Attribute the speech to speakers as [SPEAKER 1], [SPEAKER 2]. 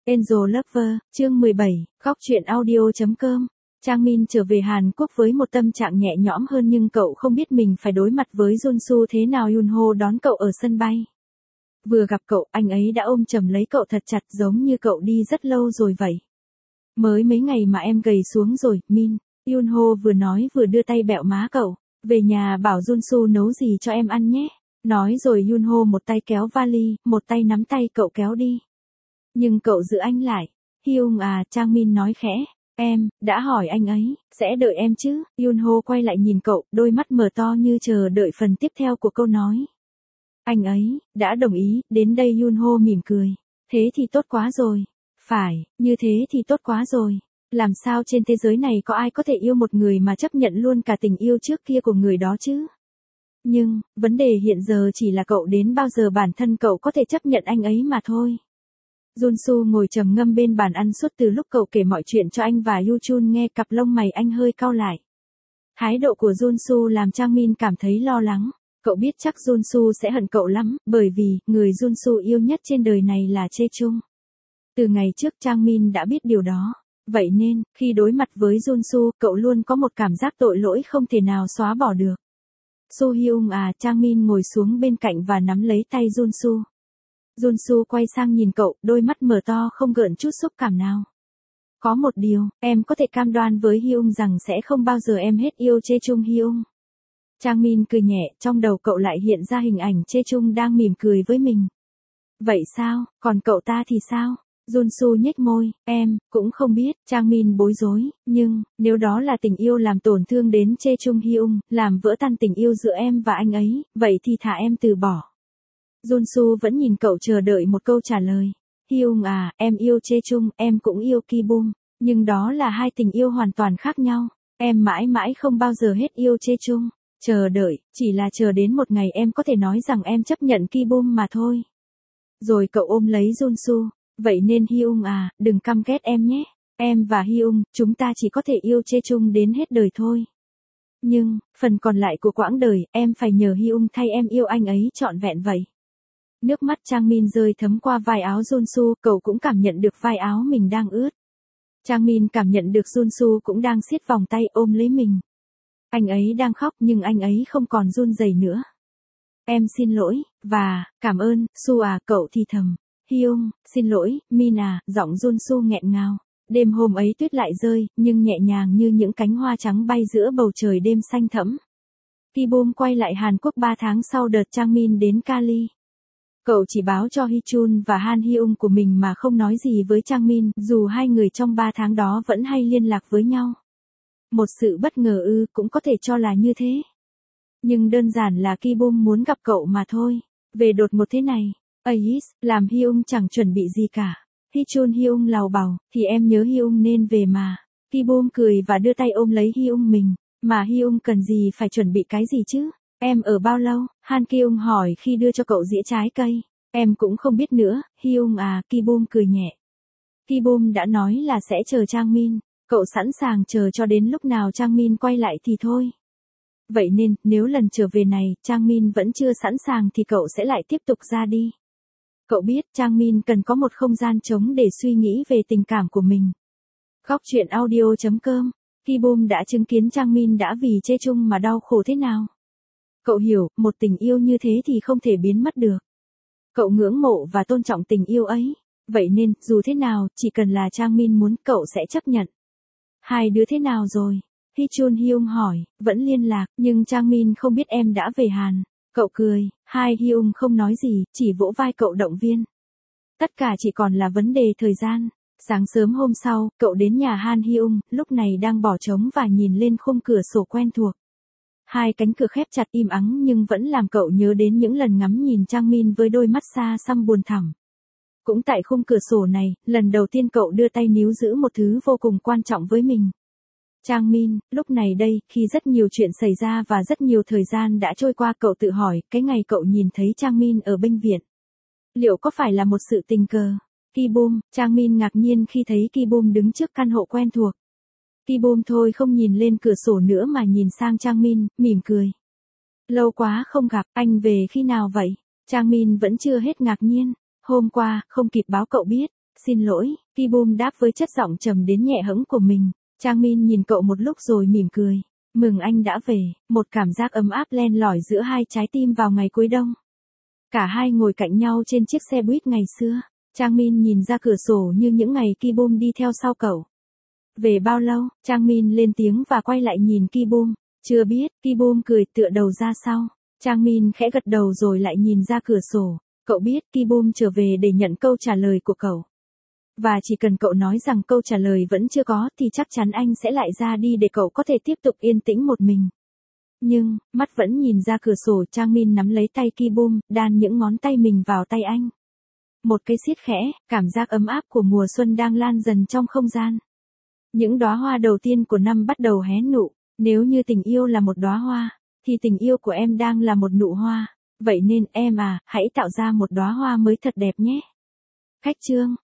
[SPEAKER 1] Angel Lover, chương 17, góc truyện audio.com. Trang Min trở về Hàn Quốc với một tâm trạng nhẹ nhõm hơn nhưng cậu không biết mình phải đối mặt với Junsu thế nào. Yunho đón cậu ở sân bay. Vừa gặp cậu, anh ấy đã ôm chầm lấy cậu thật chặt giống như cậu đi rất lâu rồi vậy. Mới mấy ngày mà em gầy xuống rồi, Min. Yunho vừa nói vừa đưa tay bẹo má cậu. Về nhà bảo Junsu nấu gì cho em ăn nhé. Nói rồi Yunho một tay kéo vali, một tay nắm tay cậu kéo đi. Nhưng cậu giữ anh lại. Hyung à, Trang Min nói khẽ. Em, đã hỏi anh ấy, sẽ đợi em chứ. Yunho quay lại nhìn cậu, đôi mắt mở to như chờ đợi phần tiếp theo của câu nói. Anh ấy, đã đồng ý, đến đây Yunho mỉm cười. Thế thì tốt quá rồi. Phải, như thế thì tốt quá rồi. Làm sao trên thế giới này có ai có thể yêu một người mà chấp nhận luôn cả tình yêu trước kia của người đó chứ? Nhưng, vấn đề hiện giờ chỉ là cậu đến bao giờ bản thân cậu có thể chấp nhận anh ấy mà thôi. Junsu ngồi trầm ngâm bên bàn ăn suốt từ lúc cậu kể mọi chuyện cho anh và Yuchun nghe, cặp lông mày anh hơi cau lại. Thái độ của Junsu làm Trang Min cảm thấy lo lắng. Cậu biết chắc Junsu sẽ hận cậu lắm, bởi vì, người Junsu yêu nhất trên đời này là Chae-chung. Từ ngày trước Trang Min đã biết điều đó. Vậy nên, khi đối mặt với Junsu, cậu luôn có một cảm giác tội lỗi không thể nào xóa bỏ được. So Hyung à, Trang Min ngồi xuống bên cạnh và nắm lấy tay Junsu. Junsu quay sang nhìn cậu, đôi mắt mở to không gợn chút xúc cảm nào. Có một điều, em có thể cam đoan với Hyung rằng sẽ không bao giờ em hết yêu Chae-chung Hyung. Trang Min cười nhẹ, trong đầu cậu lại hiện ra hình ảnh Chae-chung đang mỉm cười với mình. Vậy sao, còn cậu ta thì sao? Junsu nhếch môi, em, cũng không biết. Trang Min bối rối, nhưng, nếu đó là tình yêu làm tổn thương đến Chae-chung Hyung, làm vỡ tan tình yêu giữa em và anh ấy, vậy thì thả em từ bỏ. Junsu vẫn nhìn cậu chờ đợi một câu trả lời. Hyung à, em yêu Chae-chung, em cũng yêu Ki-bum, nhưng đó là hai tình yêu hoàn toàn khác nhau. Em mãi mãi không bao giờ hết yêu Chae-chung. Chờ đợi, chỉ là chờ đến một ngày em có thể nói rằng em chấp nhận Ki-bum mà thôi. Rồi cậu ôm lấy Junsu. Vậy nên Hyung à, đừng căm ghét em nhé. Em và Hyung, chúng ta chỉ có thể yêu Chae-chung đến hết đời thôi. Nhưng, phần còn lại của quãng đời, em phải nhờ Hyung thay em yêu anh ấy trọn vẹn vậy. Nước mắt Trang Min rơi thấm qua vai áo Junsu, cậu cũng cảm nhận được vai áo mình đang ướt. Trang Min cảm nhận được Junsu cũng đang siết vòng tay ôm lấy mình. Anh ấy đang khóc nhưng anh ấy không còn run rẩy nữa. Em xin lỗi, và, cảm ơn, Su à, cậu thì thầm. Hyung, xin lỗi, Min à, giọng Junsu nghẹn ngào. Đêm hôm ấy tuyết lại rơi, nhưng nhẹ nhàng như những cánh hoa trắng bay giữa bầu trời đêm xanh thẫm. Ki-bum quay lại Hàn Quốc 3 tháng sau đợt Trang Min đến Cali. Cậu chỉ báo cho Hichun và Han Hyung của mình mà không nói gì với Trang Min, dù hai người trong 3 tháng đó vẫn hay liên lạc với nhau. Một sự bất ngờ ư, cũng có thể cho là như thế. Nhưng đơn giản là Ki-bum muốn gặp cậu mà thôi. Về đột ngột thế này. Ais, làm Hyung chẳng chuẩn bị gì cả. Hichun Hyung lào bảo, thì em nhớ Hyung nên về mà. Ki-bum cười và đưa tay ôm lấy Hyung mình. Mà Hyung cần gì phải chuẩn bị cái gì chứ? Em ở bao lâu? Han Kyung hỏi khi đưa cho cậu dĩa trái cây. Em cũng không biết nữa, Hyung à, Ki-bum cười nhẹ. Ki-bum đã nói là sẽ chờ Trang Min. Cậu sẵn sàng chờ cho đến lúc nào Trang Min quay lại thì thôi. Vậy nên, nếu lần trở về này, Trang Min vẫn chưa sẵn sàng thì cậu sẽ lại tiếp tục ra đi. Cậu biết Trang Min cần có một không gian trống để suy nghĩ về tình cảm của mình. Góc truyện audio.com. Ki-bum đã chứng kiến Trang Min đã vì Chae-chung mà đau khổ thế nào. Cậu hiểu, một tình yêu như thế thì không thể biến mất được. Cậu ngưỡng mộ và tôn trọng tình yêu ấy. Vậy nên, dù thế nào, chỉ cần là Trang Min muốn, cậu sẽ chấp nhận. Hai đứa thế nào rồi? Hichun Hyung hỏi, vẫn liên lạc, nhưng Trang Min không biết em đã về Hàn. Cậu cười, Hai Hyung không nói gì, chỉ vỗ vai cậu động viên. Tất cả chỉ còn là vấn đề thời gian. Sáng sớm hôm sau, cậu đến nhà Han Hyung, lúc này đang bỏ trống và nhìn lên khung cửa sổ quen thuộc. Hai cánh cửa khép chặt im ắng nhưng vẫn làm cậu nhớ đến những lần ngắm nhìn Trang Min với đôi mắt xa xăm buồn thẳm. Cũng tại khung cửa sổ này, lần đầu tiên cậu đưa tay níu giữ một thứ vô cùng quan trọng với mình. Trang Min, lúc này đây, khi rất nhiều chuyện xảy ra và rất nhiều thời gian đã trôi qua, cậu tự hỏi, cái ngày cậu nhìn thấy Trang Min ở bệnh viện, liệu có phải là một sự tình cờ? Ki-bum, Trang Min ngạc nhiên khi thấy Ki-bum đứng trước căn hộ quen thuộc. Ki-bum thôi không nhìn lên cửa sổ nữa mà nhìn sang Trang Min, mỉm cười. Lâu quá không gặp, anh về khi nào vậy? Trang Min vẫn chưa hết ngạc nhiên. Hôm qua, không kịp báo cậu biết. Xin lỗi, Kibum đáp với chất giọng trầm đến nhẹ hẫng của mình. Trang Min nhìn cậu một lúc rồi mỉm cười. Mừng anh đã về, một cảm giác ấm áp len lỏi giữa hai trái tim vào ngày cuối đông. Cả hai ngồi cạnh nhau trên chiếc xe buýt ngày xưa. Trang Min nhìn ra cửa sổ như những ngày Kibum đi theo sau cậu. Về bao lâu? Trang Min lên tiếng và quay lại nhìn Kibum. Chưa biết, Kibum cười tựa đầu ra sau. Trang Min khẽ gật đầu rồi lại nhìn ra cửa sổ. Cậu biết Kibum trở về để nhận câu trả lời của cậu. Và chỉ cần cậu nói rằng câu trả lời vẫn chưa có thì chắc chắn anh sẽ lại ra đi để cậu có thể tiếp tục yên tĩnh một mình. Nhưng, mắt vẫn nhìn ra cửa sổ. Trang Min nắm lấy tay Kibum, đan những ngón tay mình vào tay anh. Một cái siết khẽ, cảm giác ấm áp của mùa xuân đang lan dần trong không gian. Những đóa hoa đầu tiên của năm bắt đầu hé nụ. Nếu như tình yêu là một đóa hoa, thì tình yêu của em đang là một nụ hoa. Vậy nên em à, hãy tạo ra một đóa hoa mới thật đẹp nhé. Khách chương